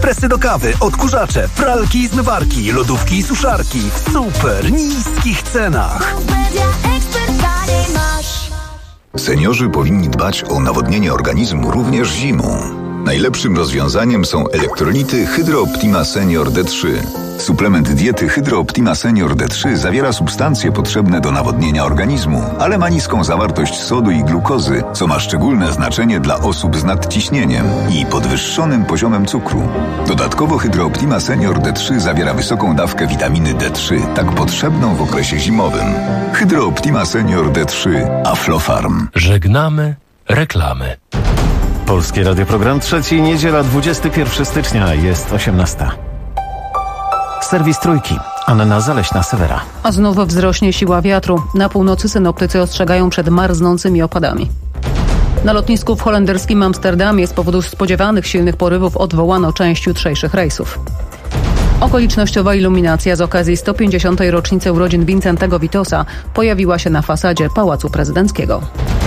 ekspresy do kawy, odkurzacze, pralki i zmywarki, lodówki i suszarki w super niskich cenach. Seniorzy powinni dbać o nawodnienie organizmu również zimą. Najlepszym rozwiązaniem są elektrolity Hydro Optima Senior D3. Suplement diety Hydro Optima Senior D3 zawiera substancje potrzebne do nawodnienia organizmu, ale ma niską zawartość sodu i glukozy, co ma szczególne znaczenie dla osób z nadciśnieniem i podwyższonym poziomem cukru. Dodatkowo Hydro Optima Senior D3 zawiera wysoką dawkę witaminy D3, tak potrzebną w okresie zimowym. Hydro Optima Senior D3 Aflofarm. Żegnamy reklamy. Polskie Radio, program trzeci, niedziela 21 stycznia, jest 18. Serwis Trójki. Anna Zaleśna, Sewera. A znów wzrośnie siła wiatru. Na północy synoptycy ostrzegają przed marznącymi opadami. Na lotnisku w holenderskim Amsterdamie z powodu spodziewanych silnych porywów odwołano część jutrzejszych rejsów. Okolicznościowa iluminacja z okazji 150. rocznicy urodzin Wincentego Witosa pojawiła się na fasadzie Pałacu Prezydenckiego.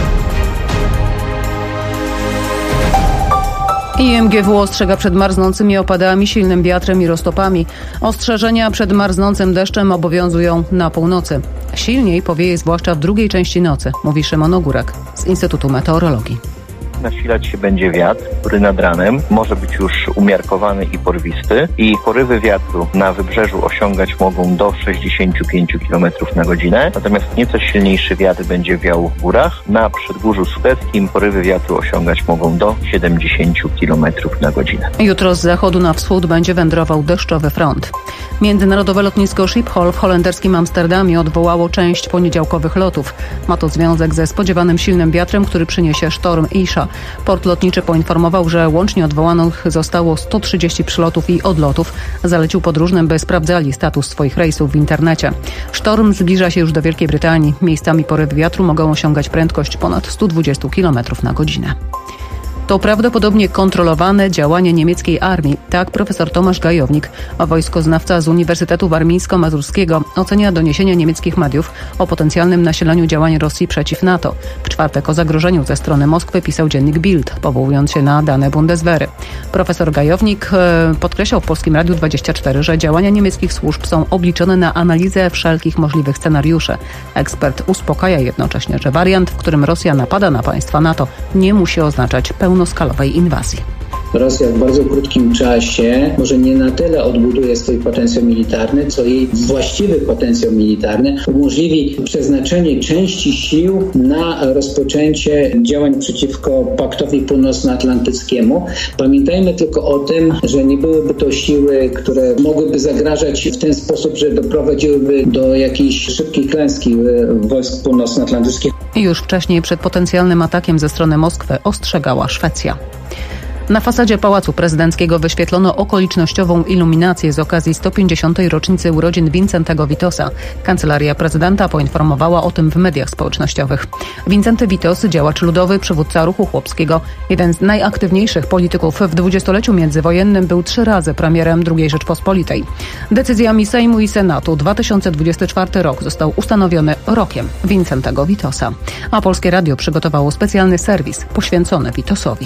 IMGW ostrzega przed marznącymi opadami, silnym wiatrem i roztopami. Ostrzeżenia przed marznącym deszczem obowiązują na północy. Silniej powieje zwłaszcza w drugiej części nocy, mówi Szymon Ogórek z Instytutu Meteorologii. Nasilać się będzie wiatr, który nad ranem może być już umiarkowany i porwisty i porywy wiatru na wybrzeżu osiągać mogą do 65 km na godzinę, natomiast nieco silniejszy wiatr będzie wiał w górach. Na przedgórzu sudeckim porywy wiatru osiągać mogą do 70 km na godzinę. Jutro z zachodu na wschód będzie wędrował deszczowy front. Międzynarodowe lotnisko Schiphol w holenderskim Amsterdamie odwołało część poniedziałkowych lotów. Ma to związek ze spodziewanym silnym wiatrem, który przyniesie sztorm Isha. Port lotniczy poinformował, że łącznie odwołanych zostało 130 przylotów i odlotów. Zalecił podróżnym, by sprawdzali status swoich rejsów w internecie. Sztorm zbliża się już do Wielkiej Brytanii. Miejscami porywy wiatru mogą osiągać prędkość ponad 120 km na godzinę. To prawdopodobnie kontrolowane działanie niemieckiej armii, tak profesor Tomasz Gajownik, a wojskoznawca z Uniwersytetu Warmińsko-Mazurskiego, ocenia doniesienia niemieckich mediów o potencjalnym nasileniu działań Rosji przeciw NATO. W czwartek o zagrożeniu ze strony Moskwy pisał dziennik Bild, powołując się na dane Bundeswehry. Profesor Gajownik podkreślał w Polskim Radiu 24, że działania niemieckich służb są obliczone na analizę wszelkich możliwych scenariuszy. Ekspert uspokaja jednocześnie, że wariant, w którym Rosja napada na państwa NATO, nie musi oznaczać pełnoskalowej inwazji. Rosja w bardzo krótkim czasie może nie na tyle odbuduje swój potencjał militarny, co jej właściwy potencjał militarny umożliwi przeznaczenie części sił na rozpoczęcie działań przeciwko Paktowi Północnoatlantyckiemu. Pamiętajmy tylko o tym, że nie byłyby to siły, które mogłyby zagrażać w ten sposób, że doprowadziłyby do jakiejś szybkiej klęski wojsk północnoatlantyckich. Już wcześniej przed potencjalnym atakiem ze strony Moskwy ostrzegała Szwecja. Na fasadzie Pałacu Prezydenckiego wyświetlono okolicznościową iluminację z okazji 150. rocznicy urodzin Wincentego Witosa. Kancelaria Prezydenta poinformowała o tym w mediach społecznościowych. Wincenty Witos, działacz ludowy, przywódca ruchu chłopskiego, jeden z najaktywniejszych polityków w dwudziestoleciu międzywojennym, był 3 razy premierem II Rzeczpospolitej. Decyzjami Sejmu i Senatu 2024 rok został ustanowiony rokiem Wincentego Witosa. A Polskie Radio przygotowało specjalny serwis poświęcony Witosowi.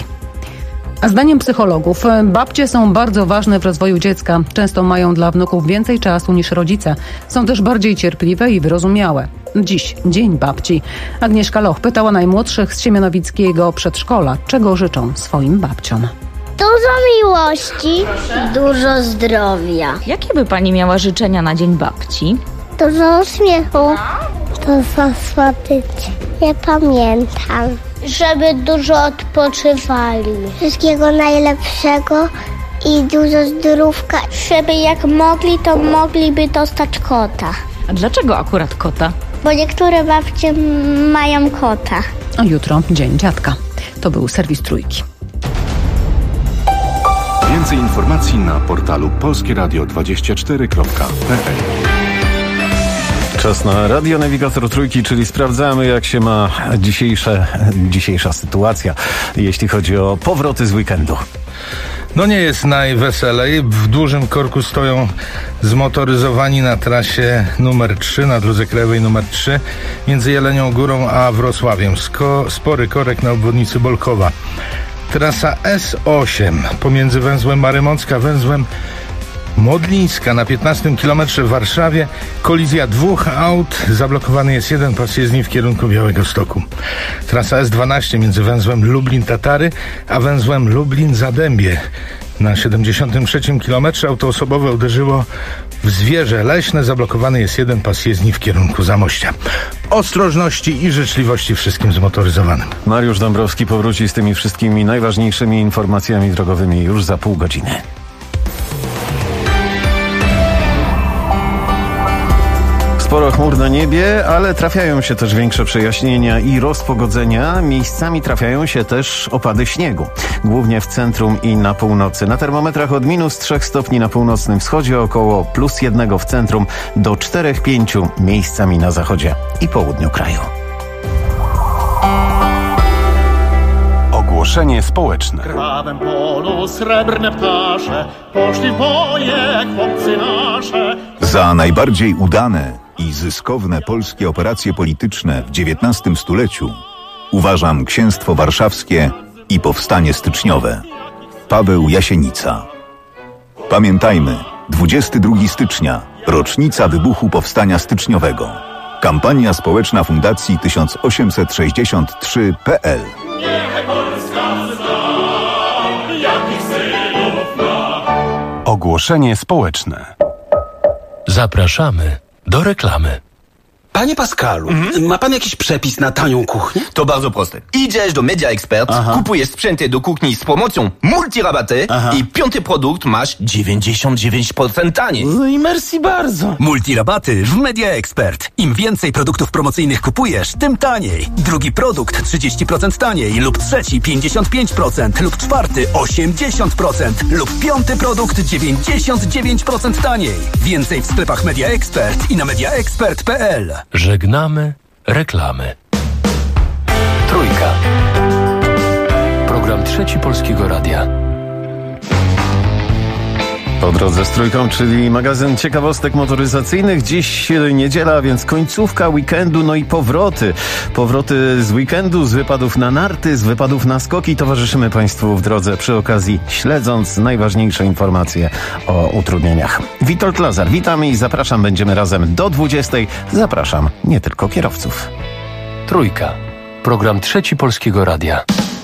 A zdaniem psychologów babcie są bardzo ważne w rozwoju dziecka. Często mają dla wnuków więcej czasu niż rodzice. Są też bardziej cierpliwe i wyrozumiałe. Dziś Dzień Babci. Agnieszka Loch pytała najmłodszych z siemianowickiego przedszkola, czego życzą swoim babciom. Dużo miłości, dużo zdrowia. Jakie by pani miała życzenia na Dzień Babci? Dużo uśmiechu, dużo słodyczy. Nie pamiętam. Żeby dużo odpoczywali. Wszystkiego najlepszego i dużo zdrówka. Żeby jak mogli, to mogliby dostać kota. A dlaczego akurat kota? Bo niektóre babcie mają kota. A jutro Dzień Dziadka. To był serwis Trójki. Więcej informacji na portalu polskieradio24.pl. Czas na radionawigator Trójki, czyli sprawdzamy, jak się ma dzisiejsza sytuacja, jeśli chodzi o powroty z weekendu. No nie jest najweselej. W dużym korku stoją zmotoryzowani na trasie numer 3, na drodze krajowej numer 3, między Jelenią Górą a Wrocławiem. Spory korek na obwodnicy Bolkowa. Trasa S8 pomiędzy węzłem Marymącka, węzłem Modlińska na 15 kilometrze w Warszawie. Kolizja dwóch aut. Zablokowany jest jeden pas jezdni w kierunku Białegostoku. Trasa S12 między węzłem Lublin-Tatary a węzłem Lublin-Zadębie. Na 73 kilometrze auto osobowe uderzyło w zwierzę leśne. Zablokowany jest jeden pas jezdni w kierunku Zamościa. Ostrożności i życzliwości wszystkim zmotoryzowanym. Mariusz Dąbrowski powróci z tymi wszystkimi najważniejszymi informacjami drogowymi już za pół godziny. Sporo chmur na niebie, ale trafiają się też większe przejaśnienia i rozpogodzenia. Miejscami trafiają się też opady śniegu, głównie w centrum i na północy. Na termometrach od -3 stopni na północnym wschodzie, około +1 w centrum, do 4-5 miejscami na zachodzie i południu kraju. Ogłoszenie społeczne. Krwawym polu srebrne ptasze, poszli w boje chłopcy nasze. Za najbardziej udane i zyskowne polskie operacje polityczne w XIX stuleciu uważam Księstwo Warszawskie i Powstanie Styczniowe. Paweł Jasienica. Pamiętajmy, 22 stycznia, rocznica wybuchu Powstania Styczniowego. Kampania społeczna Fundacji 1863.pl. Niechaj Polska zna, jakich synów ma. Ogłoszenie społeczne. Zapraszamy do reklamy. Panie Pascalu, ma pan jakiś przepis na tanią kuchnię? To bardzo proste. Idziesz do Media Expert, kupujesz sprzęty do kuchni z promocją Multirabaty i piąty produkt masz 99% taniej. No i merci bardzo. Multirabaty w Media Expert. Im więcej produktów promocyjnych kupujesz, tym taniej. Drugi produkt 30% taniej lub trzeci 55% lub czwarty 80% lub piąty produkt 99% taniej. Więcej w sklepach Media Expert i na mediaexpert.pl. Żegnamy reklamy. Trójka. Program Trzeci Polskiego Radia. Po drodze z Trójką, czyli magazyn ciekawostek motoryzacyjnych. Dziś niedziela, więc końcówka weekendu, no i powroty. Powroty z weekendu, z wypadów na narty, z wypadów na skoki. Towarzyszymy Państwu w drodze przy okazji, śledząc najważniejsze informacje o utrudnieniach. Witold Lazar, witam i zapraszam. Będziemy razem do 20:00. Zapraszam nie tylko kierowców. Trójka. Program Trzeci Polskiego Radia.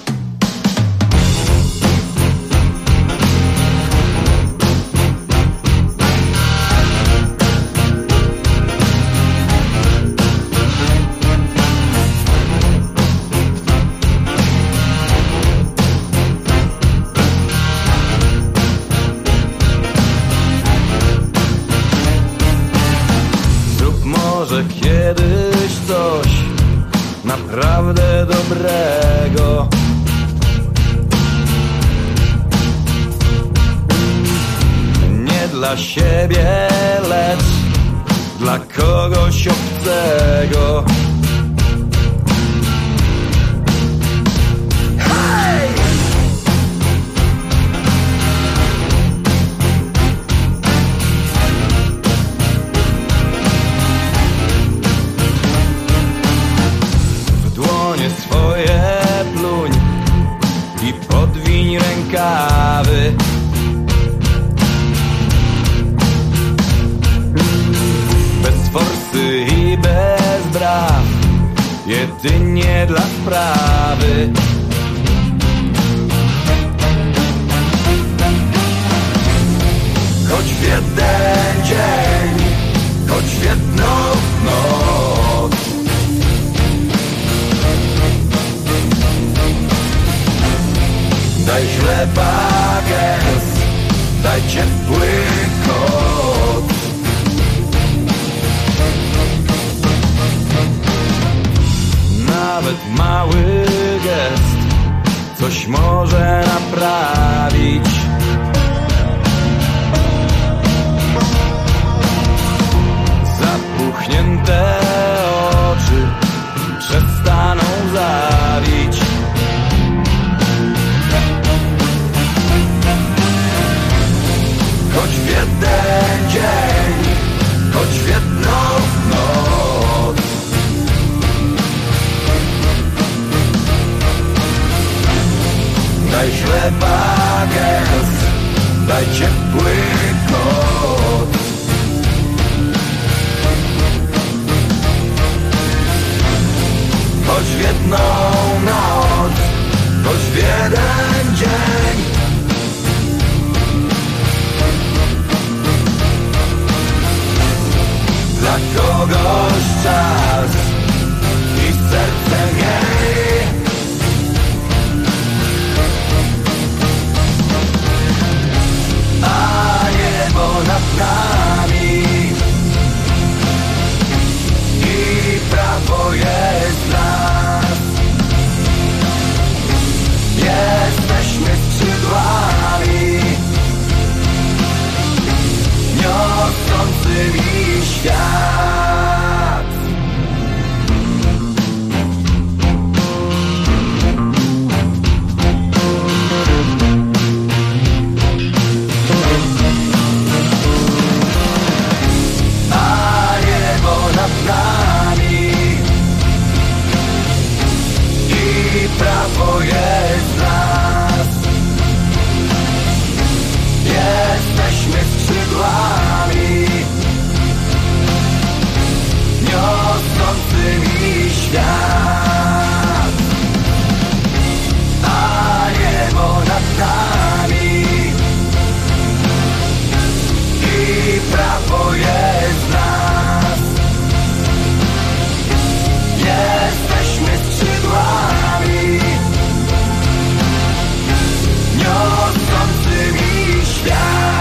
Kiedyś coś naprawdę dobrego. Nie dla siebie, lecz dla kogoś obcego. Swoje pluń i podwiń rękawy. Bez forsy i bez braw, jedynie dla sprawy. Choć w jeden dzień, choć w jedną noc, daj chleba gęs, daj ciepły kot. Nawet mały gest coś może naprawić. Zapuchnięte oczy przestaną zawić. Choć w jeden dzień, choć w jedną noc, daj chleba gęst, daj ciepły koc. Choć w jedną noc, choć w jeden dzień, dla kogoś czas i serce jej. A niebo nad nami i prawo jest nas. Jesteśmy skrzydłami niosącymi świat. A niebo nad nami i prawo jest nas. Jesteśmy skrzydłami niosącymi świat. A niebo nad nami i prawo jest nas. Jesteśmy skrzydłami niosącymi świat.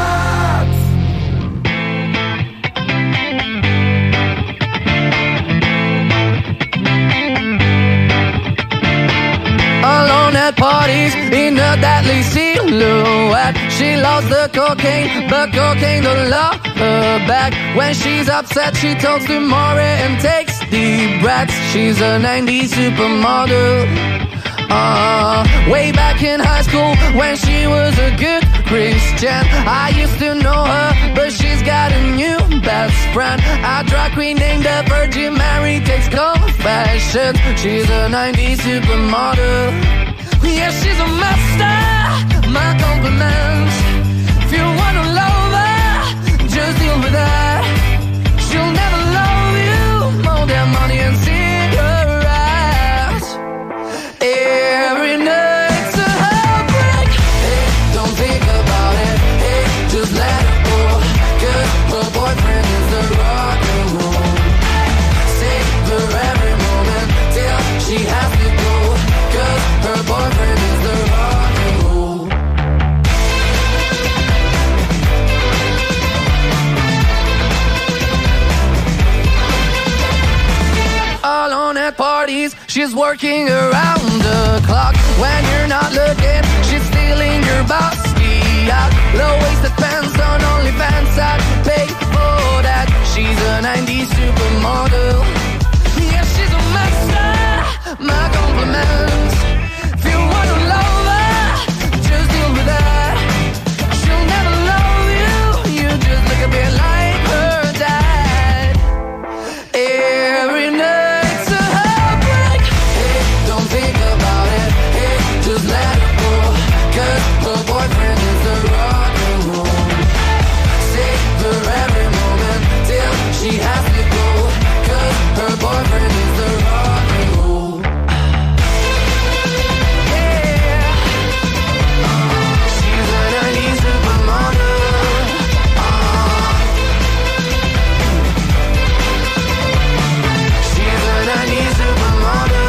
Alone at parties in a deadly silhouette. She loves the cocaine, but cocaine don't love her back. When she's upset, she talks to Maury and takes deep breaths. She's a 90s supermodel. Way back in high school when she was a good Christian, I used to know her, but she's got a new best friend. A drag queen named the Virgin Mary takes confessions. She's a 90s supermodel. Yeah, she's a master, my compliments. If you wanna love her, just deal with that. She'll never love you more than money and cigarettes. Every night's a heartbreak. Hey, don't think about it. Hey, just let it go. 'Cause her boyfriend is the rock and roll. Savor every moment till she has to go. 'Cause her boyfriend is the rock and roll. Alone at parties, she's working around the clock. When you're not looking, she's stealing your bossy out. Low-waisted pants on OnlyFans, I'd pay for that. She's a 90s supermodel. Yeah, she's a master, my compliments. If you wanna love her, just deal with that. She'll never love you, you just look a bit like her dad. Every night's a heartbreak. Hey, don't think about it. Hey, just let it go. 'Cause her boyfriend is the rock and roll. Savor every moment till she has to go. 'Cause her boyfriend is the rock and roll. Yeah. She's a 90s supermodel. She's a 90s supermodel.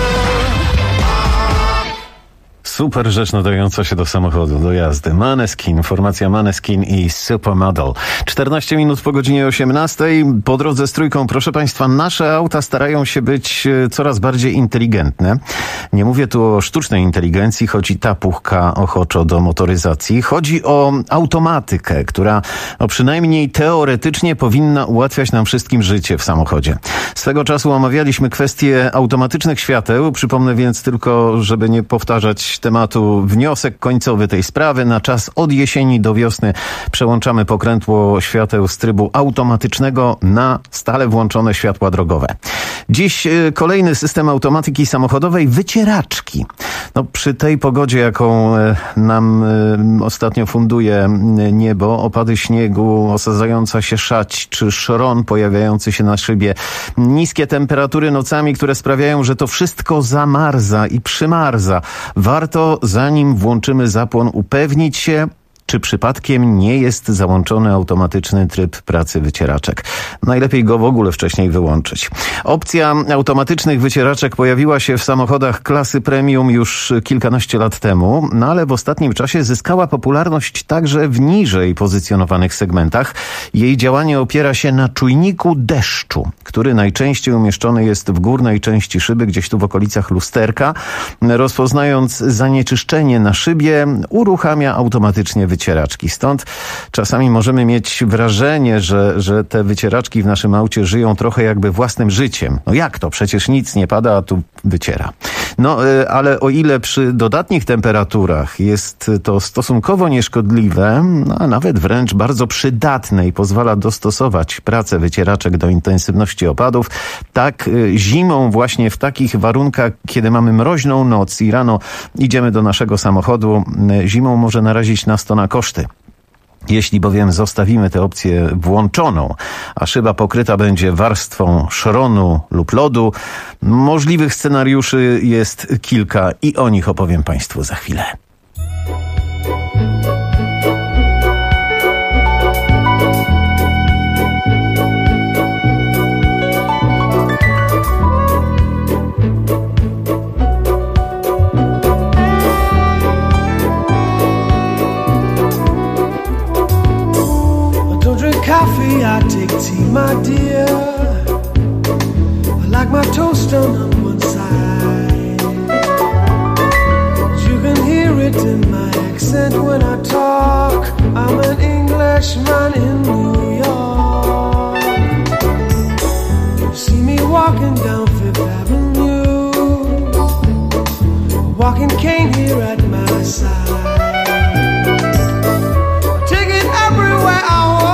Super rzecz nadająca się do samochodu, do jazdy. Maneskin, formacja Maneskin i Supermodel. 14 minut po godzinie 18. Po drodze z Trójką, proszę Państwa, nasze auta starają się być coraz bardziej inteligentne. Nie mówię tu o sztucznej inteligencji, choć i ta puchka ochoczo do motoryzacji. Chodzi o automatykę, która przynajmniej teoretycznie powinna ułatwiać nam wszystkim życie w samochodzie. Swego czasu omawialiśmy kwestię automatycznych świateł. Przypomnę więc tylko, żeby nie powtarzać tematu tematu wniosek końcowy tej sprawy. Na czas od jesieni do wiosny przełączamy pokrętło świateł z trybu automatycznego na stale włączone światła drogowe. Dziś kolejny system automatyki samochodowej, wycieraczki. No, przy tej pogodzie, jaką nam ostatnio funduje niebo, opady śniegu, osadzająca się szać czy szron pojawiający się na szybie, niskie temperatury nocami, które sprawiają, że to wszystko zamarza i przymarza. Warto, zanim włączymy zapłon, upewnić się, czy przypadkiem nie jest załączony automatyczny tryb pracy wycieraczek. Najlepiej go w ogóle wcześniej wyłączyć. Opcja automatycznych wycieraczek pojawiła się w samochodach klasy premium już kilkanaście lat temu, no ale w ostatnim czasie zyskała popularność także w niżej pozycjonowanych segmentach. Jej działanie opiera się na czujniku deszczu, który najczęściej umieszczony jest w górnej części szyby, gdzieś tu w okolicach lusterka. Rozpoznając zanieczyszczenie na szybie, uruchamia automatycznie wycieraczki. Stąd czasami możemy mieć wrażenie, że te wycieraczki w naszym aucie żyją trochę jakby własnym życiem. No jak to? Przecież nic nie pada, a tu wyciera. No, ale o ile przy dodatnich temperaturach jest to stosunkowo nieszkodliwe, no, a nawet wręcz bardzo przydatne i pozwala dostosować pracę wycieraczek do intensywności opadów, tak zimą właśnie w takich warunkach, kiedy mamy mroźną noc i rano idziemy do naszego samochodu, zimą może narazić nas to na koszty. Jeśli bowiem zostawimy tę opcję włączoną, a szyba pokryta będzie warstwą szronu lub lodu, możliwych scenariuszy jest kilka i o nich opowiem Państwu za chwilę. I take tea, my dear. I like my toast on one side. You can hear it in my accent when I talk. I'm an Englishman in New York. You see me walking down Fifth Avenue, a walking cane here at my side. I take it everywhere I walk.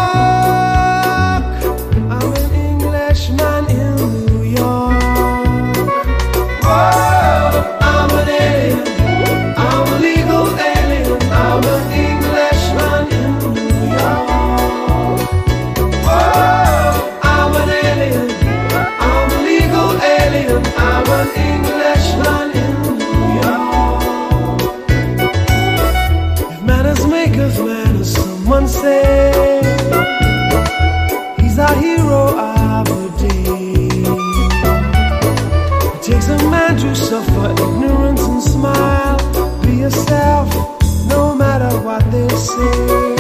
Say he's a hero of the day. It takes a man to suffer ignorance and smile. Be yourself, no matter what they say.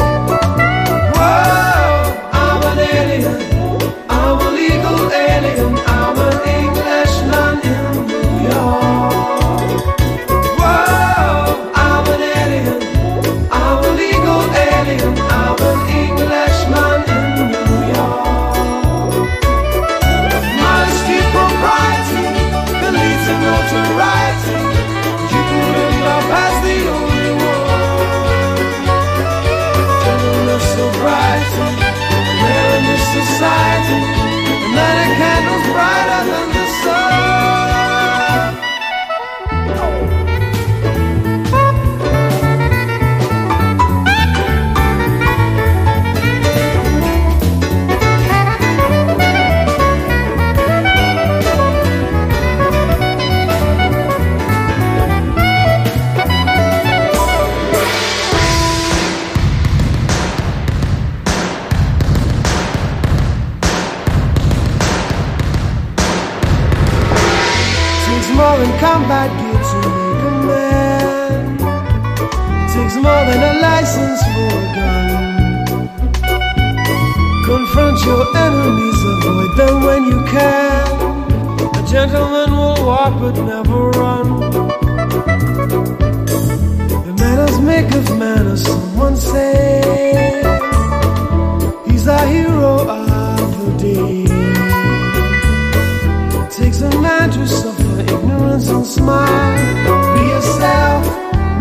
Whoa, I'm an alien, I'm a legal alien, I'm an Englishman in New York. Whoa, I'm an alien, I'm a legal alien, I'm an Englishman in New York. Modesty, propriety, the leads to notoriety. Keeping in love as the only one. Gentleness, sobriety, rare in this society. And that a candle's brighter than the sun. More than combat gear to make a man. It takes more than a license for a gun. Confront your enemies, avoid them when you can. A gentleman will walk but never run. The manners make of manners, someone say. He's a hero of the day. It takes a man to suffer ignorance and smile. Be yourself,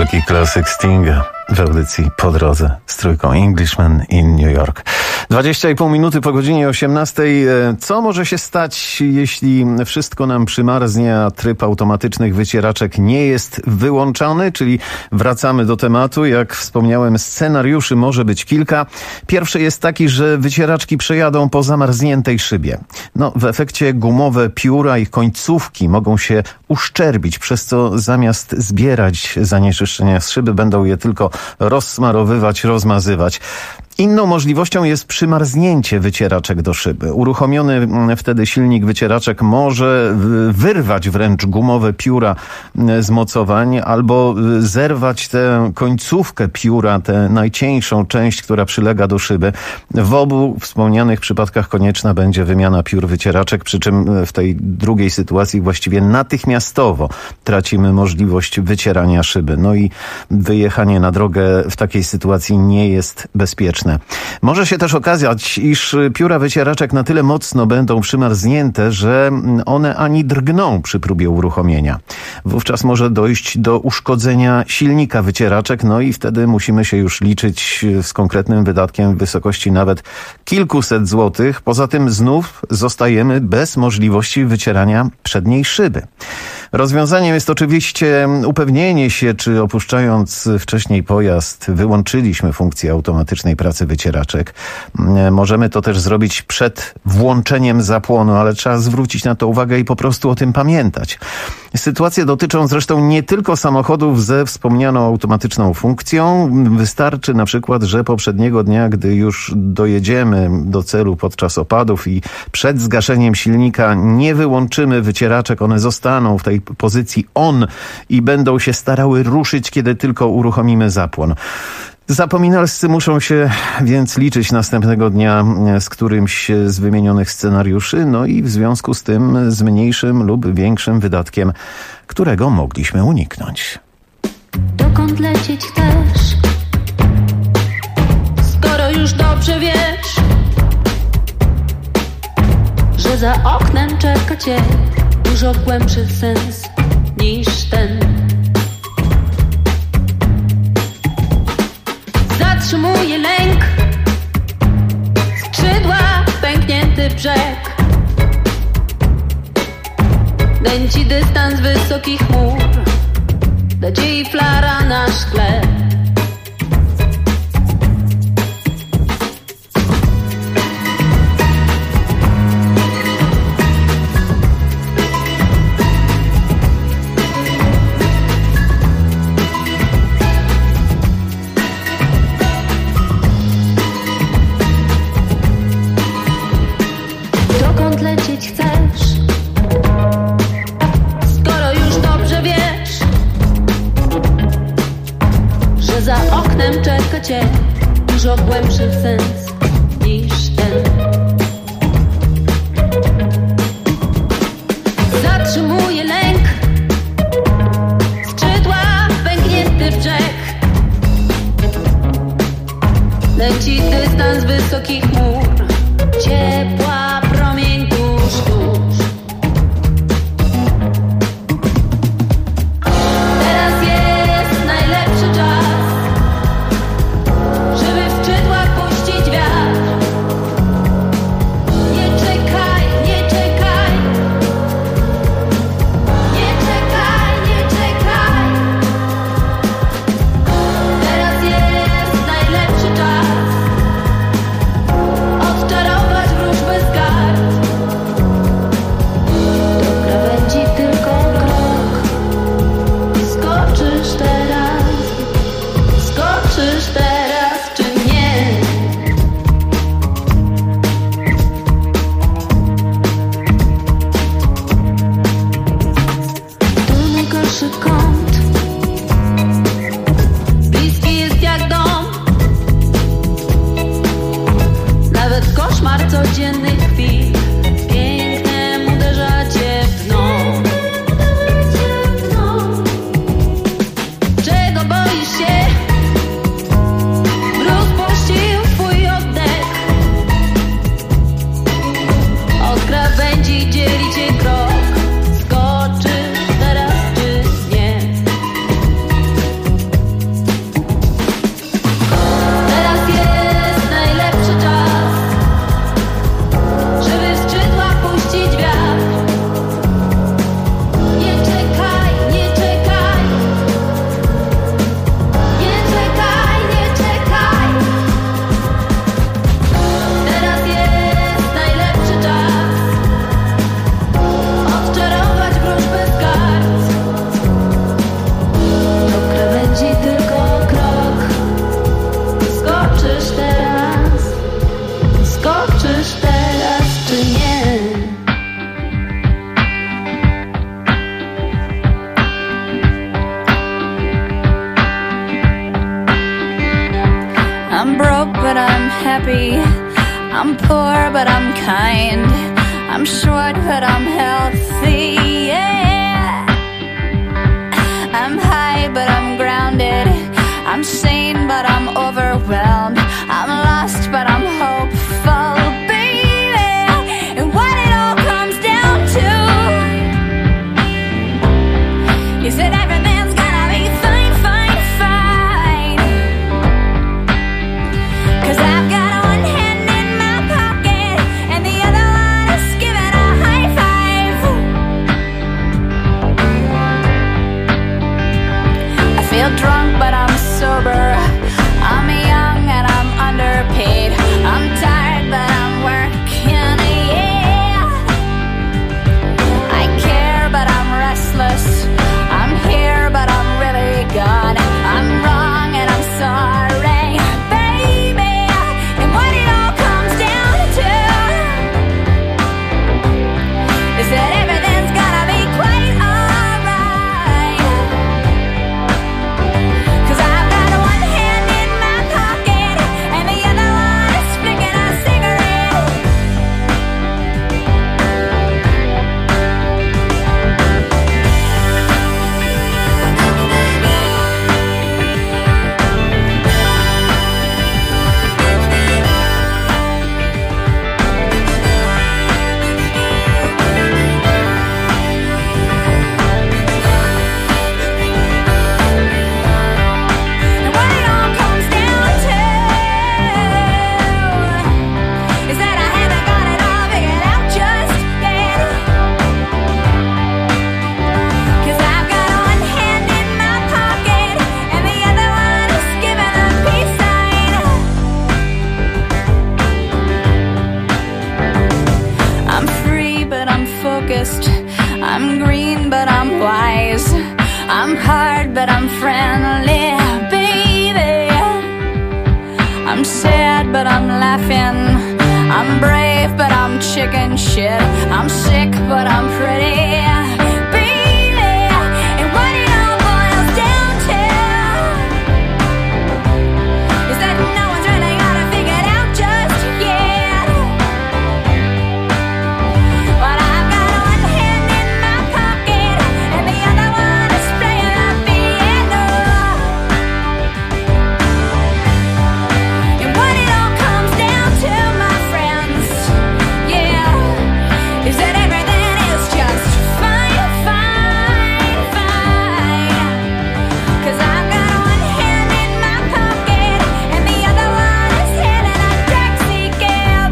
Wielki klasyk Stinga w audycji Po drodze z trójką Englishman in New York. 20,5 minuty po godzinie 18. Co może się stać, jeśli wszystko nam przymarznie, a tryb automatycznych wycieraczek nie jest wyłączony? Czyli wracamy do tematu. Jak wspomniałem, scenariuszy może być kilka. Pierwszy jest taki, że wycieraczki przejadą po zamarzniętej szybie. W efekcie gumowe pióra i końcówki mogą się uszczerbić, przez co zamiast zbierać zanieczyszczenia z szyby, będą je tylko rozsmarowywać, rozmazywać. Inną możliwością jest przymarznięcie wycieraczek do szyby. Uruchomiony wtedy silnik wycieraczek może wyrwać wręcz gumowe pióra z mocowań albo zerwać tę końcówkę pióra, tę najcieńszą część, która przylega do szyby. W obu wspomnianych przypadkach konieczna będzie wymiana piór wycieraczek, przy czym w tej drugiej sytuacji właściwie natychmiastowo tracimy możliwość wycierania szyby. I wyjechanie na drogę w takiej sytuacji nie jest bezpieczne. Może się też okazać, iż pióra wycieraczek na tyle mocno będą przymarznięte, że one ani drgną przy próbie uruchomienia. Wówczas może dojść do uszkodzenia silnika wycieraczek, i wtedy musimy się już liczyć z konkretnym wydatkiem w wysokości nawet kilkuset złotych. Poza tym znów zostajemy bez możliwości wycierania przedniej szyby. Rozwiązaniem jest oczywiście upewnienie się, czy opuszczając wcześniej pojazd wyłączyliśmy funkcję automatycznej pracy wycieraczek. Możemy to też zrobić przed włączeniem zapłonu, ale trzeba zwrócić na to uwagę i po prostu o tym pamiętać. Sytuacje dotyczą zresztą nie tylko samochodów ze wspomnianą automatyczną funkcją. Wystarczy na przykład, że poprzedniego dnia, gdy już dojedziemy do celu podczas opadów i przed zgaszeniem silnika nie wyłączymy wycieraczek, one zostaną w tej pozycji on i będą się starały ruszyć, kiedy tylko uruchomimy zapłon. Zapominalscy muszą się więc liczyć następnego dnia z którymś z wymienionych scenariuszy, i w związku z tym z mniejszym lub większym wydatkiem, którego mogliśmy uniknąć. Dokąd lecieć chcesz, skoro już dobrze wiesz, że za oknem czeka cię dużo głębszy sens niż ten. Zatrzymuje lęk, skrzydła, pęknięty brzeg, nęci dystans wysokich chmur, nadziei flara na szkle. Dużo głębszy sens niż ten. Zatrzymuje lęk, skrzydła, pęknięty brzeg, leci dystans wysokich chmur, ciepła promień tuż, tuż. Teraz jest najlepszy czas, I'm broke but I'm happy, I'm poor but I'm kind, I'm short but I'm healthy, yeah. I'm high but I'm grounded, I'm sane but I'm overwhelmed, I'm lost but I'm hopeful, baby. And what it all comes down to is that everything's gonna be fine, fine, fine. 'Cause I've got one hand in my pocket and the other one is giving a high five. I feel drunk but I'm sober, I'm young and I'm underpaid, I'm tired but I'm working, yeah. I care but I'm restless, I'm here but I'm really gone, I'm wrong and I'm sorry, baby. And what it all comes down to is that everything's gonna be quite alright. 'Cause I've got one hand in my pocket and the other one is flicking a cigarette. And what it all comes down to is that I haven't got it all figured out just yet. 'Cause I've got one hand in my pocket and the other one is giving a peace sign. I'm free but I'm focused, I'm green but I'm wise, I'm hard but I'm friendly, baby. I'm sad but I'm laughing, I'm brave but I'm chicken shit, I'm sick but I'm pretty, baby. And what it all boils down to is that no one's really got it figured out just yet. But I've got one hand in my pocket and the other one is playing the piano. And what it all comes down to, my friends, yeah, is that everything is just fine, fine, fine. 'Cause I've got one hand in my pocket and the other one is hailing a taxi cab.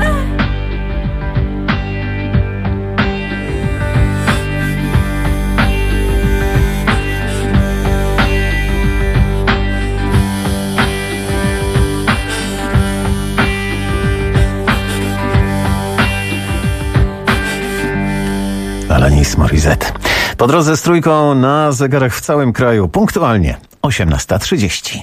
Alanis Morissette. Po drodze z Trójką na zegarach w całym kraju. Punktualnie 18:30.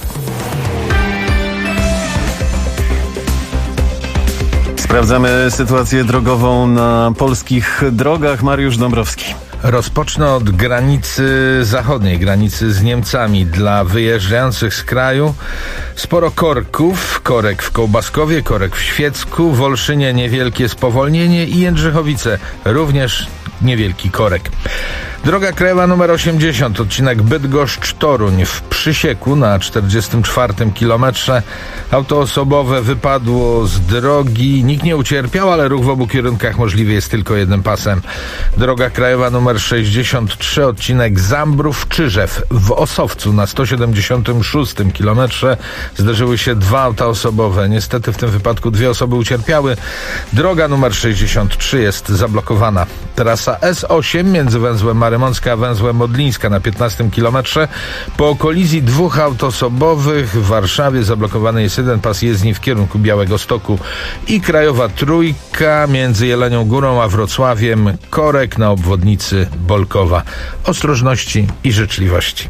Sprawdzamy sytuację drogową na polskich drogach. Mariusz Dąbrowski. Rozpocznę od granicy zachodniej, granicy z Niemcami. Dla wyjeżdżających z kraju sporo korków, korek w Kołbaskowie, korek w Świecku, w Olszynie niewielkie spowolnienie i Jędrzychowice również niewielki korek. Droga krajowa nr 80, odcinek Bydgoszcz-Toruń. W Przysieku na 44 kilometrze auto osobowe wypadło z drogi. Nikt nie ucierpiał, ale ruch w obu kierunkach możliwy jest tylko jednym pasem. Droga krajowa nr 63, odcinek Zambrów-Czyżew. W Osowcu na 176 kilometrze zderzyły się dwa auta osobowe. Niestety w tym wypadku dwie osoby ucierpiały. Droga nr 63 jest zablokowana. Trasa S8 między węzłem Marymącka a węzłem Modlińska na 15 kilometrze. Po kolizji dwóch aut osobowych w Warszawie zablokowany jest jeden pas jezdni w kierunku Białegostoku i krajowa trójka między Jelenią Górą a Wrocławiem, korek na obwodnicy Bolkowa. Ostrożności i życzliwości.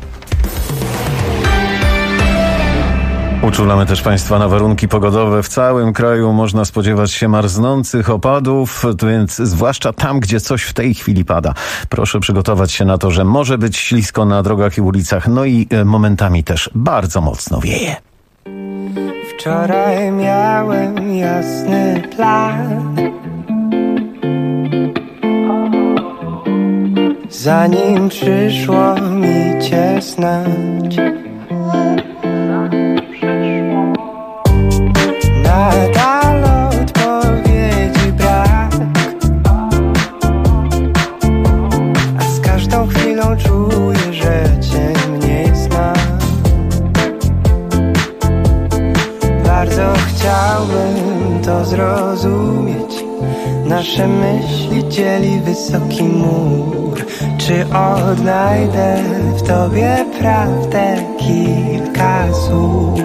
Uczulamy też Państwa na warunki pogodowe. W całym kraju można spodziewać się marznących opadów, więc zwłaszcza tam, gdzie coś w tej chwili pada. Proszę przygotować się na to, że może być ślisko na drogach i ulicach, no i momentami też bardzo mocno wieje. Wczoraj miałem jasny plan, zanim przyszło mi cię znać. Nadal odpowiedzi brak, a z każdą chwilą czuję, że cię mniej znam. Bardzo chciałbym to zrozumieć. Nasze myśli dzieli wysoki mur. Czy odnajdę w tobie prawdę kilka słów?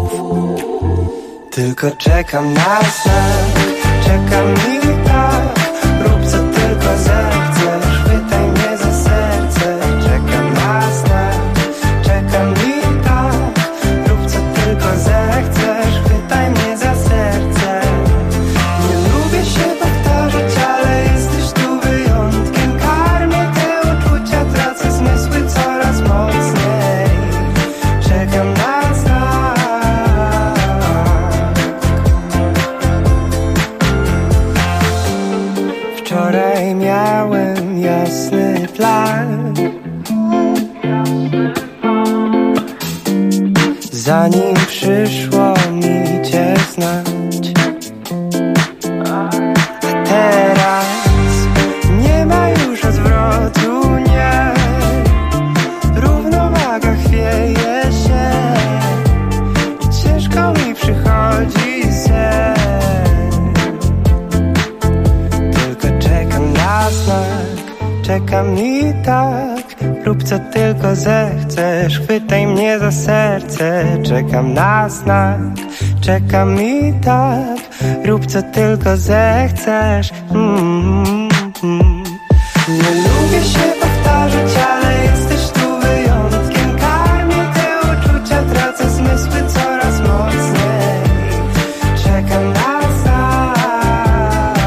Tylko czekam na znak, czekam i tak. Rób co tylko zechcesz, chwytaj mnie za serce. Czekam na znak, czekam i tak. Rób co tylko zechcesz, chwytaj mnie za serce. Nie lubię się powtarzać, ale jesteś tu wyjątkiem. Karmię te uczucia, tracę zmysły coraz mocniej. Czekam na znak. Wczoraj miałem jasny plan, zanim przyszło mi cię znać. A teraz nie ma już odwrotu, nie. Równowaga chwieje się i ciężko mi przychodzi sen. Tylko czekam na znak, czekam i tak. Rób co tylko zechcesz, chwytaj mnie za serce. Czekam na znak, czekam i tak. Rób co tylko zechcesz. Nie lubię się powtarzać, ale jesteś tu wyjątkiem. Karmię te uczucia, tracę zmysły coraz mocniej. Czekam na znak.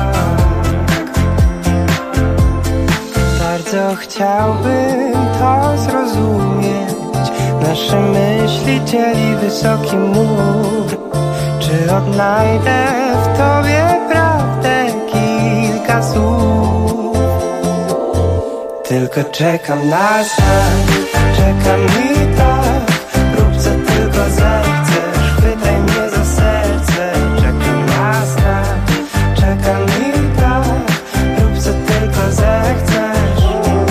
Bardzo chciałbym to zrozumieć. Nasze myśli dzieli wysoki mur. Czy odnajdę w tobie prawdę kilka słów? Tylko czekam na znak, czekam i tak. Rób co tylko zechcesz, chwytaj mnie za serce. Czekam na znak, czekam i tak. Rób co tylko zechcesz.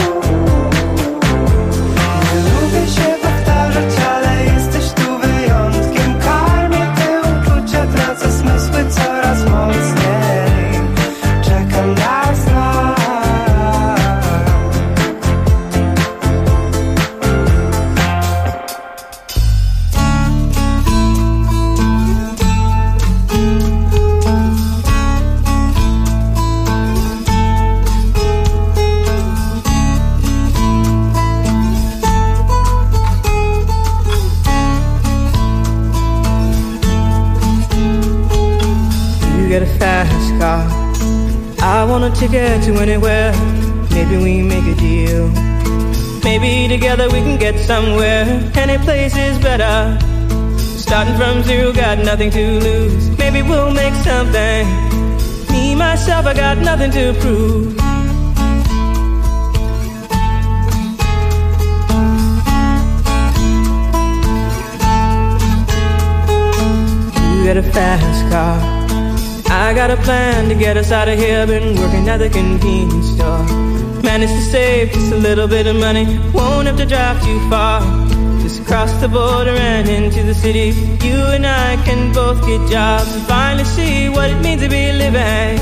Nie lubię się powtarzać, ale jesteś tu wyjątkiem. Karmię te uczucia, tracę zmysły coraz mocniej. Czekam na znak. You get a fast car, I want a ticket to anywhere. Maybe we make a deal. Maybe together we can get somewhere. Any place is better. Starting from zero, got nothing to lose. Maybe we'll make something. Me, myself, I got nothing to prove. You get a fast car, I got a plan to get us out of here. Been working at the convenience store. Managed to save just a little bit of money. Won't have to drive too far. Just across the border and into the city. You and I can both get jobs and finally see what it means to be living.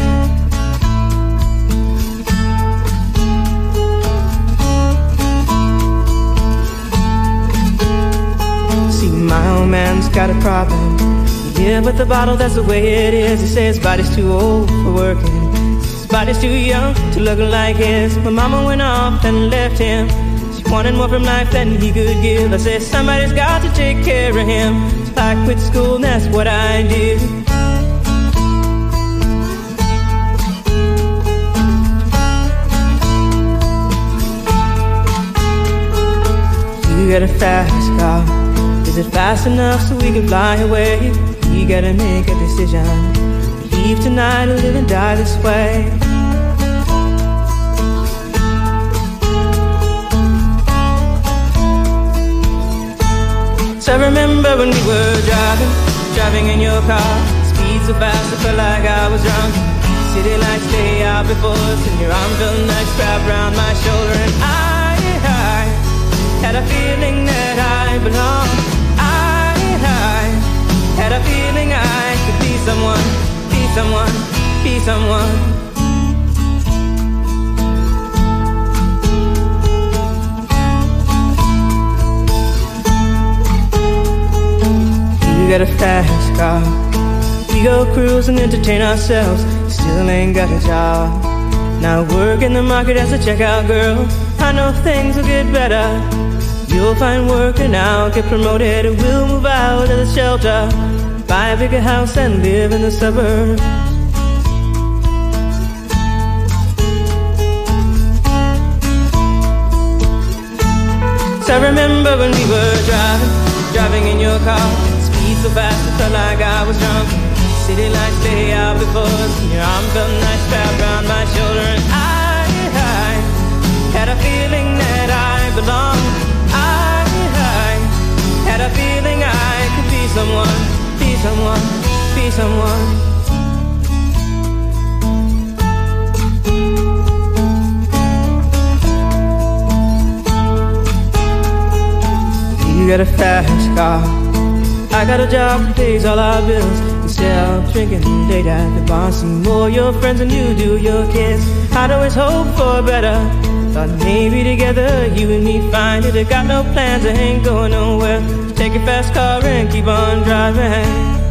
See, my old man's got a problem. Yeah, but the bottle, that's the way it is. He says his body's too old for working. His body's too young to look like his. My mama went off and left him. She wanted more from life than he could give. I said somebody's got to take care of him. So I quit school and that's what I did. You get a fast car. Is it fast enough so we can fly away? You gotta make a decision. Leave tonight or live and die this way. So I remember when we were driving in your car. Speed so fast I felt like I was drunk. City lights stay out before us, and your arm felt nice wrapped around my shoulder. And I had a feeling that I belonged. I had a feeling I could be someone, be someone, be someone. You got a fast car. We go cruise and entertain ourselves. Still ain't got a job. Now work in the market as a checkout girl. I know things will get better. You'll find work and I'll get promoted. And we'll move out of the shelter, buy a bigger house and live in the suburbs. So I remember when we were driving in your car. Speed so fast I felt like I was drunk. City lights lay out before us, and your arm felt nice wrapped around my shoulder. And I had a feeling that I belonged. I had a feeling I could be someone, be someone, be someone. You got a fast car. I got a job that pays all our bills. Instead of drinking late at the bar, see more your friends than you do your kids. I'd always hope for better. Thought maybe together you and me find it. I got no plans, I ain't going nowhere. Take your fast car and keep on driving.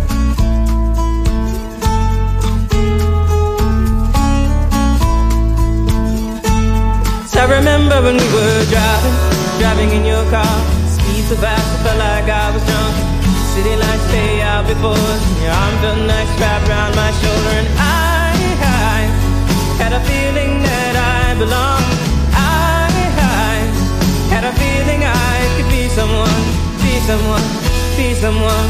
So I remember when we were driving in your car. Speed so fast I felt like I was drunk. City lights stay out before us, and your arm felt nice wrapped around my shoulder. And I had a feeling that I belonged. I had a feeling I could be someone, be someone, be someone.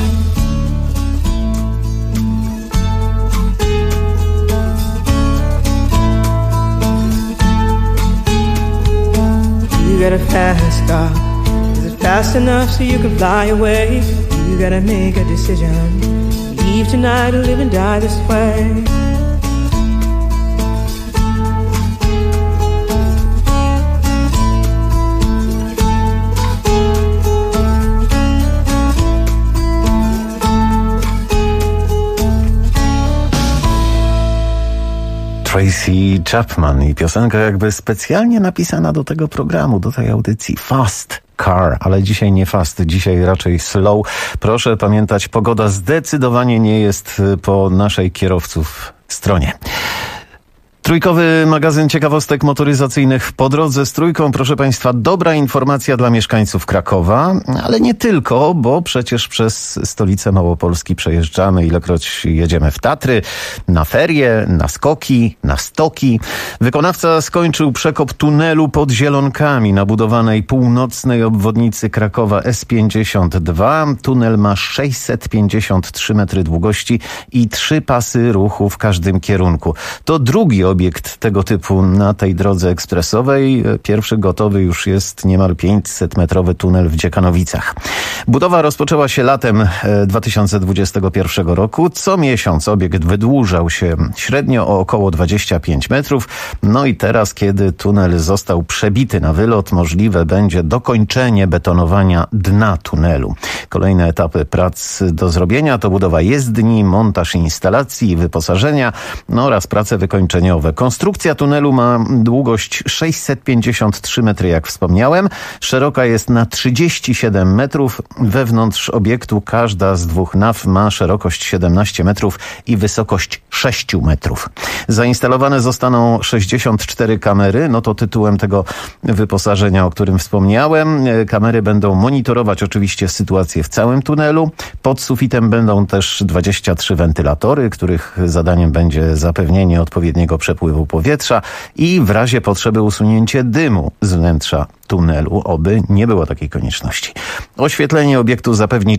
You got a fast car. Is it fast enough so you can fly away? You gotta make a decision. Leave tonight or live and die this way. Tracy Chapman i piosenka jakby specjalnie napisana do tego programu, do tej audycji. Fast Car, ale dzisiaj nie fast, dzisiaj raczej slow. Proszę pamiętać, pogoda zdecydowanie nie jest po naszej kierowców stronie. Trójkowy magazyn ciekawostek motoryzacyjnych po drodze z Trójką. Proszę Państwa, dobra informacja dla mieszkańców Krakowa, ale nie tylko, bo przecież przez stolicę Małopolski przejeżdżamy, ilekroć jedziemy w Tatry, na ferie, na skoki, na stoki. Wykonawca skończył przekop tunelu pod Zielonkami na budowanej północnej obwodnicy Krakowa S52. Tunel ma 653 metry długości i 3 pasy ruchu w każdym kierunku. To drugi obiekt tego typu na tej drodze ekspresowej. Pierwszy gotowy już jest niemal 500-metrowy tunel w Dziekanowicach. Budowa rozpoczęła się latem 2021 roku. Co miesiąc obiekt wydłużał się średnio o około 25 metrów. No i teraz, kiedy tunel został przebity na wylot, możliwe będzie dokończenie betonowania dna tunelu. Kolejne etapy prac do zrobienia to budowa jezdni, montaż instalacji i wyposażenia oraz prace wykończeniowe. Konstrukcja tunelu ma długość 653 metry, jak wspomniałem. Szeroka jest na 37 metrów. Wewnątrz obiektu każda z 2 naw ma szerokość 17 metrów i wysokość 6 metrów. Zainstalowane zostaną 64 kamery, no to tytułem tego wyposażenia, o którym wspomniałem. Kamery będą monitorować oczywiście sytuację w całym tunelu. Pod sufitem będą też 23 wentylatory, których zadaniem będzie zapewnienie odpowiedniego przepływu przepływu powietrza i w razie potrzeby usunięcie dymu z wnętrza tunelu, oby nie było takiej konieczności. Oświetlenie obiektu zapewni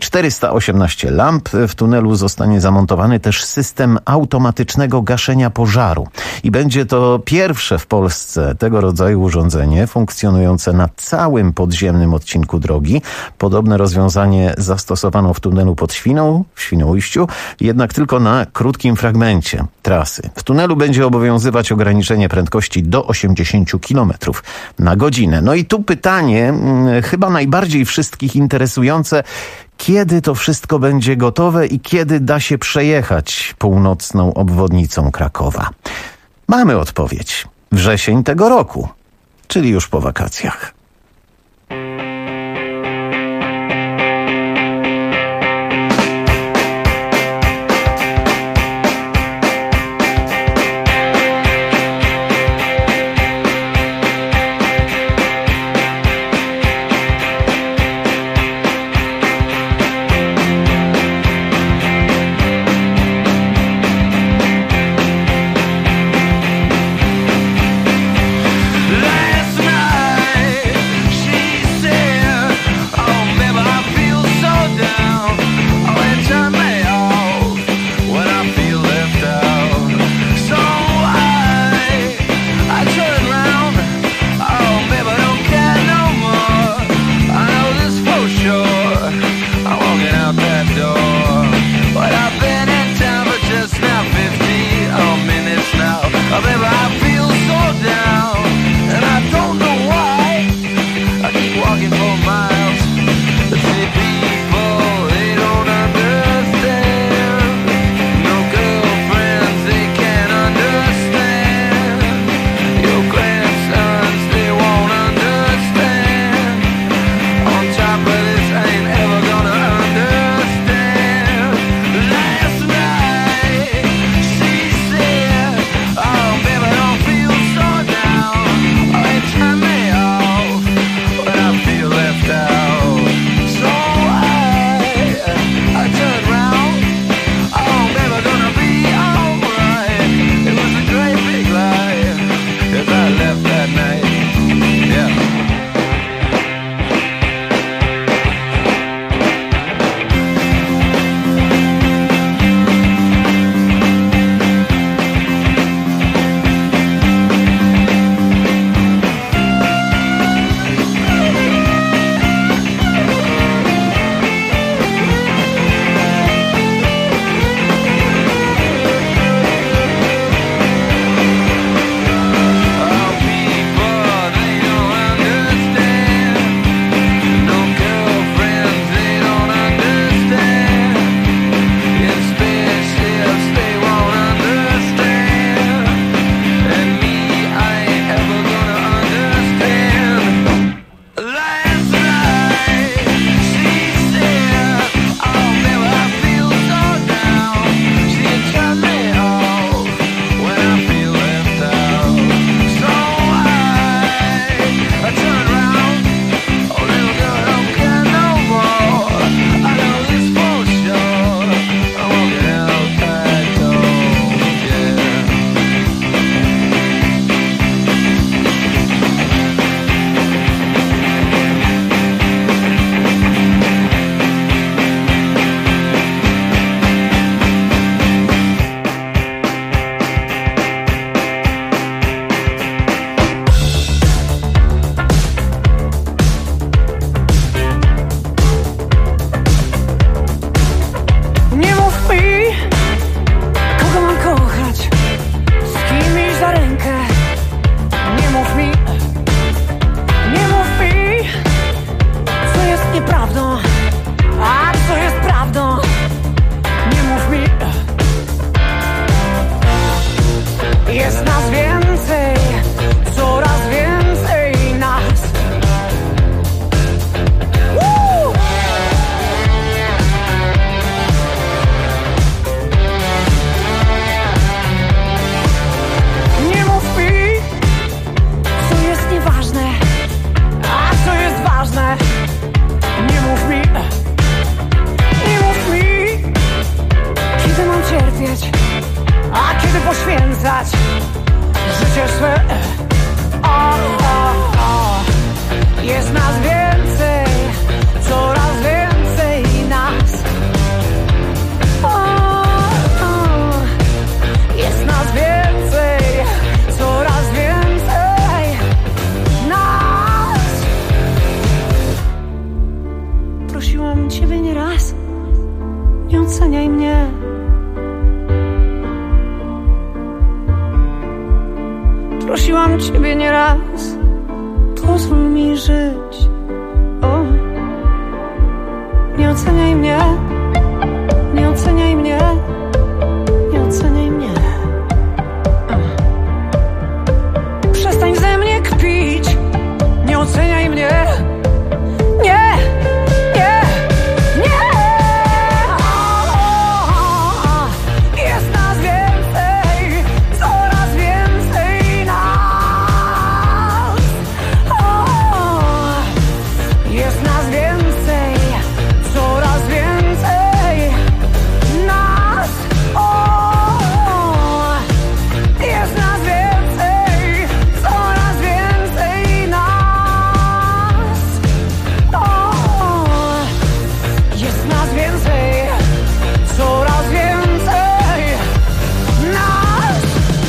418 lamp. W tunelu zostanie zamontowany też system automatycznego gaszenia pożaru. I będzie to pierwsze w Polsce tego rodzaju urządzenie funkcjonujące na całym podziemnym odcinku drogi. Podobne rozwiązanie zastosowano w tunelu pod Świną, w Świnoujściu, jednak tylko na krótkim fragmencie trasy. W tunelu będzie obowiązywać ograniczenie prędkości do 80 km na godzinę. No i tu pytanie, chyba najbardziej wszystkich interesujące, kiedy to wszystko będzie gotowe i kiedy da się przejechać północną obwodnicą Krakowa? Mamy odpowiedź. Wrzesień tego roku, czyli już po wakacjach. poświęcać. życie swe. Jest nas więcej, coraz więcej nas. Jest nas więcej, coraz więcej nas. Prosiłam Ciebie nieraz, nie oceniaj mnie. Prosiłam Ciebie nieraz, pozwól mi żyć. O, nie oceniaj mnie, nie oceniaj mnie, nie oceniaj mnie. Przestań ze mnie kpić, nie oceniaj mnie. Nie, nie, nie. Jest nas więcej, coraz więcej nas. Jest nas więcej, coraz więcej nas. Jest nas więcej, coraz więcej nas. Jest nas więcej, coraz więcej nas.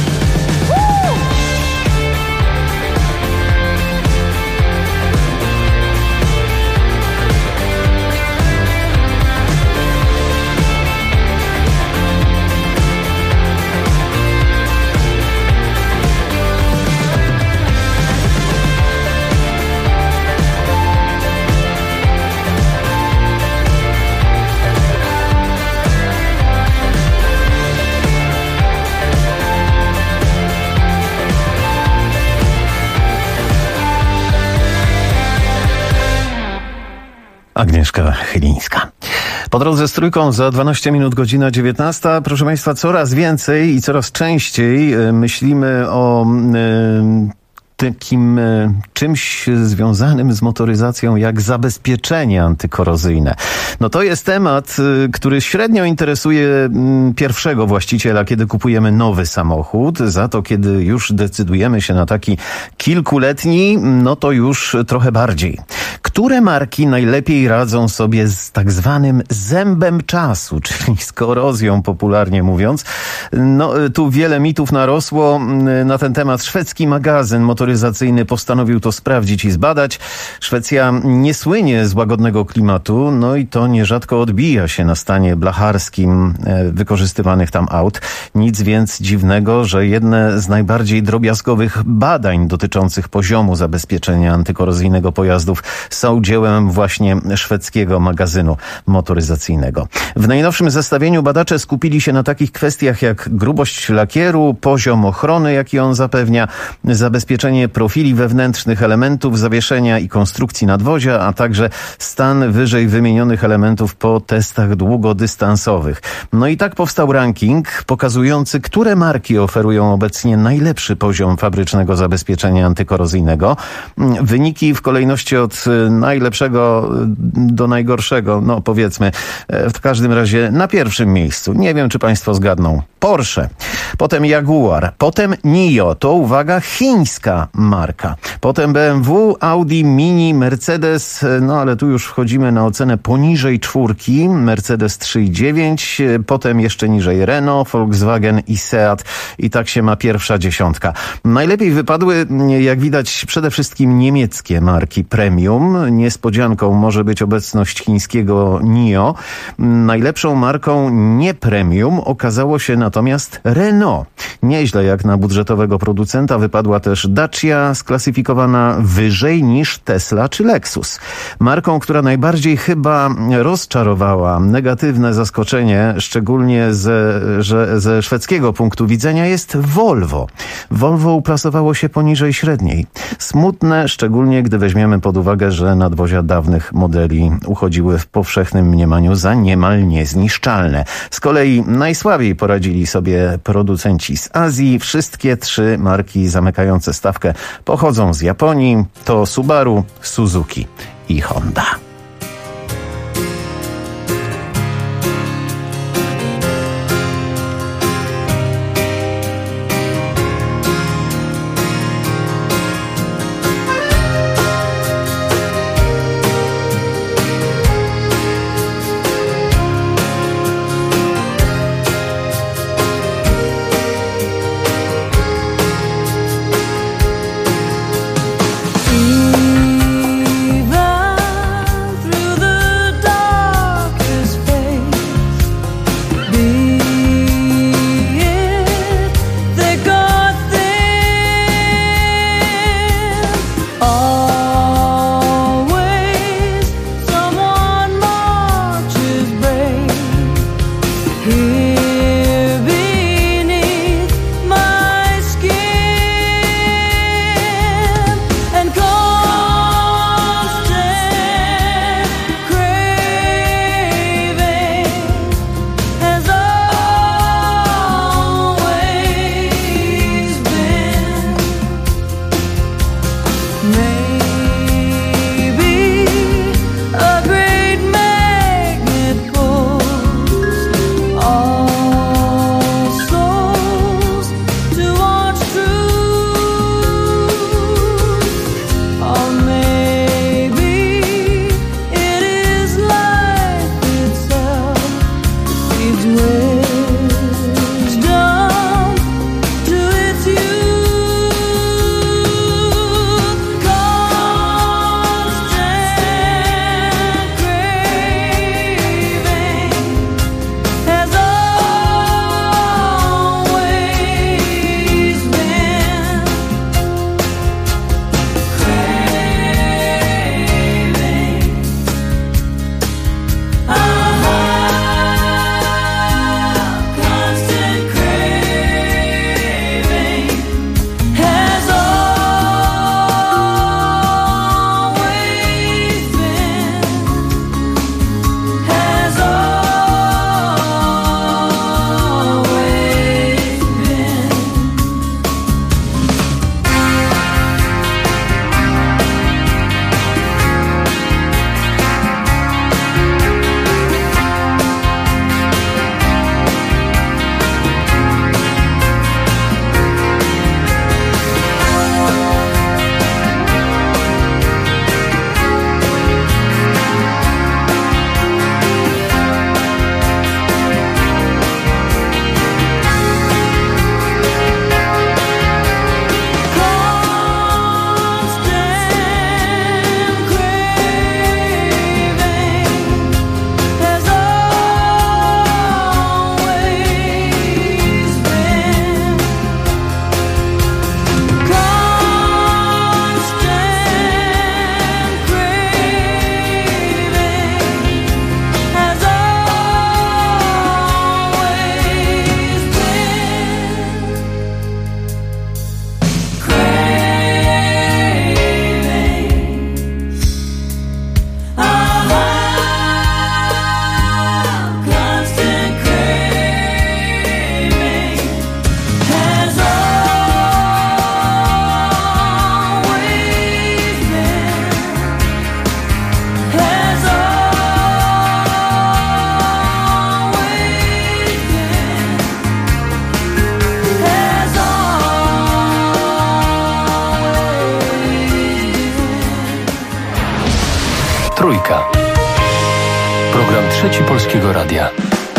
Agnieszka Chylińska. Po drodze z Trójką za 12 minut, godzina 19. Proszę Państwa, coraz więcej i coraz częściej myślimy o takim czymś związanym z motoryzacją jak zabezpieczenie antykorozyjne. No to jest temat, który średnio interesuje pierwszego właściciela, kiedy kupujemy nowy samochód. Za to, kiedy już decydujemy się na taki kilkuletni, no to już trochę bardziej. Które marki najlepiej radzą sobie z tak zwanym zębem czasu, czyli z korozją, popularnie mówiąc? No, tu wiele mitów narosło na ten temat. Szwedzki magazyn motoryzacyjny postanowił to sprawdzić i zbadać. Szwecja nie słynie z łagodnego klimatu, no i to nierzadko odbija się na stanie blacharskim wykorzystywanych tam aut. Nic więc dziwnego, że jedne z najbardziej drobiazgowych badań dotyczących poziomu zabezpieczenia antykorozyjnego pojazdów są dziełem właśnie szwedzkiego magazynu motoryzacyjnego. W najnowszym zestawieniu badacze skupili się na takich kwestiach jak grubość lakieru, poziom ochrony, jaki on zapewnia, zabezpieczenie profili wewnętrznych elementów zawieszenia i konstrukcji nadwozia, a także stan wyżej wymienionych elementów po testach długodystansowych. No i tak powstał ranking pokazujący, które marki oferują obecnie najlepszy poziom fabrycznego zabezpieczenia antykorozyjnego. Wyniki w kolejności od najlepszego do najgorszego, no powiedzmy, w każdym razie na pierwszym miejscu. Nie wiem, czy Państwo zgadną. Porsche, potem Jaguar, potem NIO, to uwaga, chińska marka. Potem BMW, Audi, Mini, Mercedes, no ale tu już wchodzimy na ocenę poniżej 4, Mercedes 3,9, potem jeszcze niżej Renault, Volkswagen i Seat i tak się ma pierwsza dziesiątka. Najlepiej wypadły, jak widać, przede wszystkim niemieckie marki premium. Niespodzianką może być obecność chińskiego NIO. Najlepszą marką nie premium okazało się natomiast Renault. Nieźle jak na budżetowego producenta wypadła też Dacia, sklasyfikowana wyżej niż Tesla czy Lexus. Marką, która najbardziej chyba rozczarowała, negatywne zaskoczenie, szczególnie ze szwedzkiego punktu widzenia, jest Volvo. Volvo uplasowało się poniżej średniej. Smutne, szczególnie gdy weźmiemy pod uwagę, że nadwozia dawnych modeli uchodziły w powszechnym mniemaniu za niemal niezniszczalne. Z kolei najsłabiej poradzili sobie producenci z Azji. Wszystkie trzy marki zamykające stawkę pochodzą z Japonii. To Subaru, Suzuki i Honda. Program Trzeci Polskiego Radia.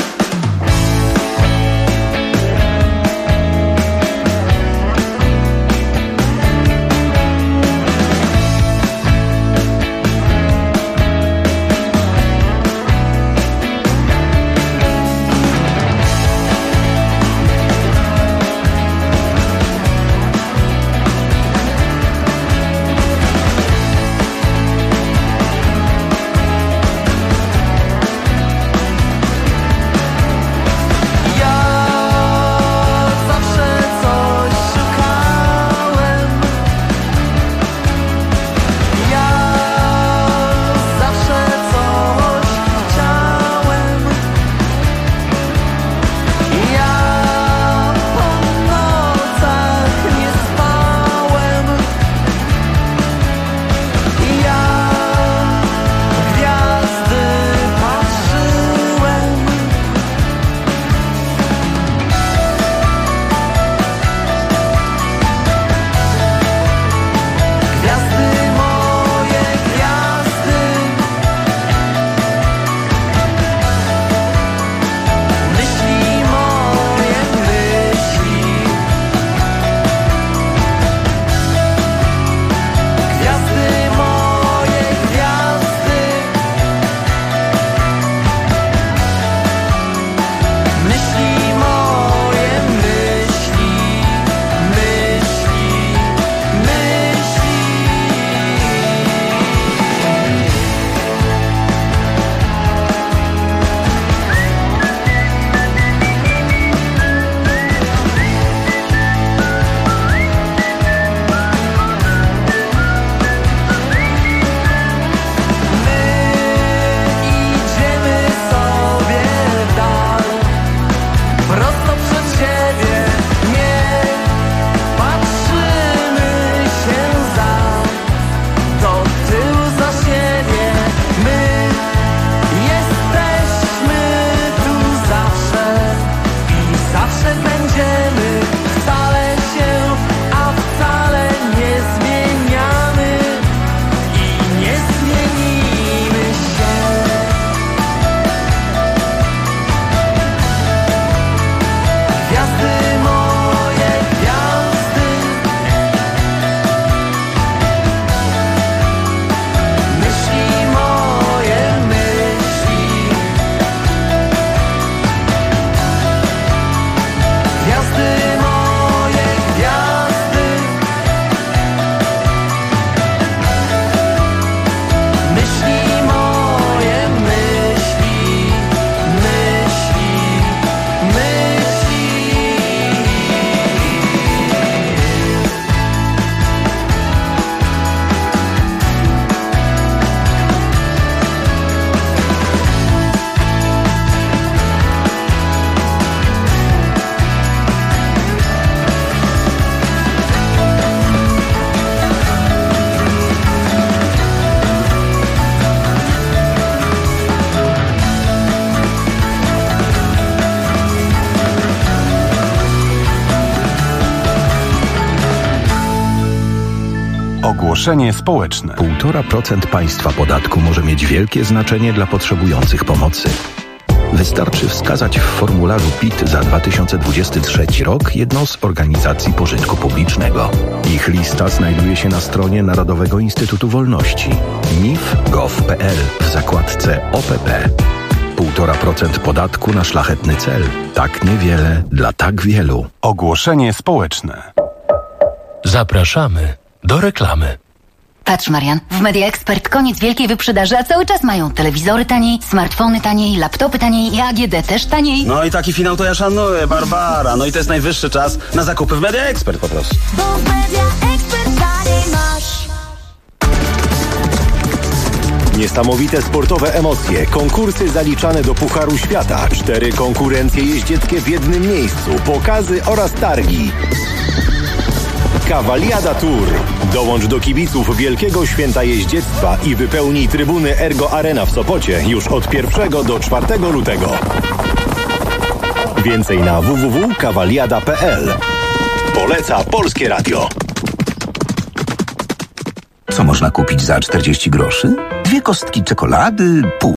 Ogłoszenie społeczne. 1,5% państwa podatku może mieć wielkie znaczenie dla potrzebujących pomocy. Wystarczy wskazać w formularzu PIT za 2023 rok jedną z organizacji pożytku publicznego. Ich lista znajduje się na stronie Narodowego Instytutu Wolności nif.gov.pl w zakładce OPP. 1,5% podatku na szlachetny cel. Tak niewiele dla tak wielu. Ogłoszenie społeczne. Zapraszamy do reklamy. Patrz, Marian, w Media Expert koniec wielkiej wyprzedaży, a cały czas mają telewizory taniej, smartfony taniej, laptopy taniej i AGD też taniej. No i taki finał to ja szanuję, Barbara. No i to jest najwyższy czas na zakupy w Media Expert po prostu. Bo w Media Expert taniej masz. Niesamowite sportowe emocje, konkursy zaliczane do Pucharu Świata, 4 konkurencje jeździeckie w jednym miejscu, pokazy oraz targi. Cavaliada Tour. Dołącz do kibiców Wielkiego Święta Jeździectwa i wypełnij trybuny Ergo Arena w Sopocie już od 1 do 4 lutego. Więcej na www.cavaliada.pl. Poleca Polskie Radio. Co można kupić za 40 groszy? 2 kostki czekolady, pół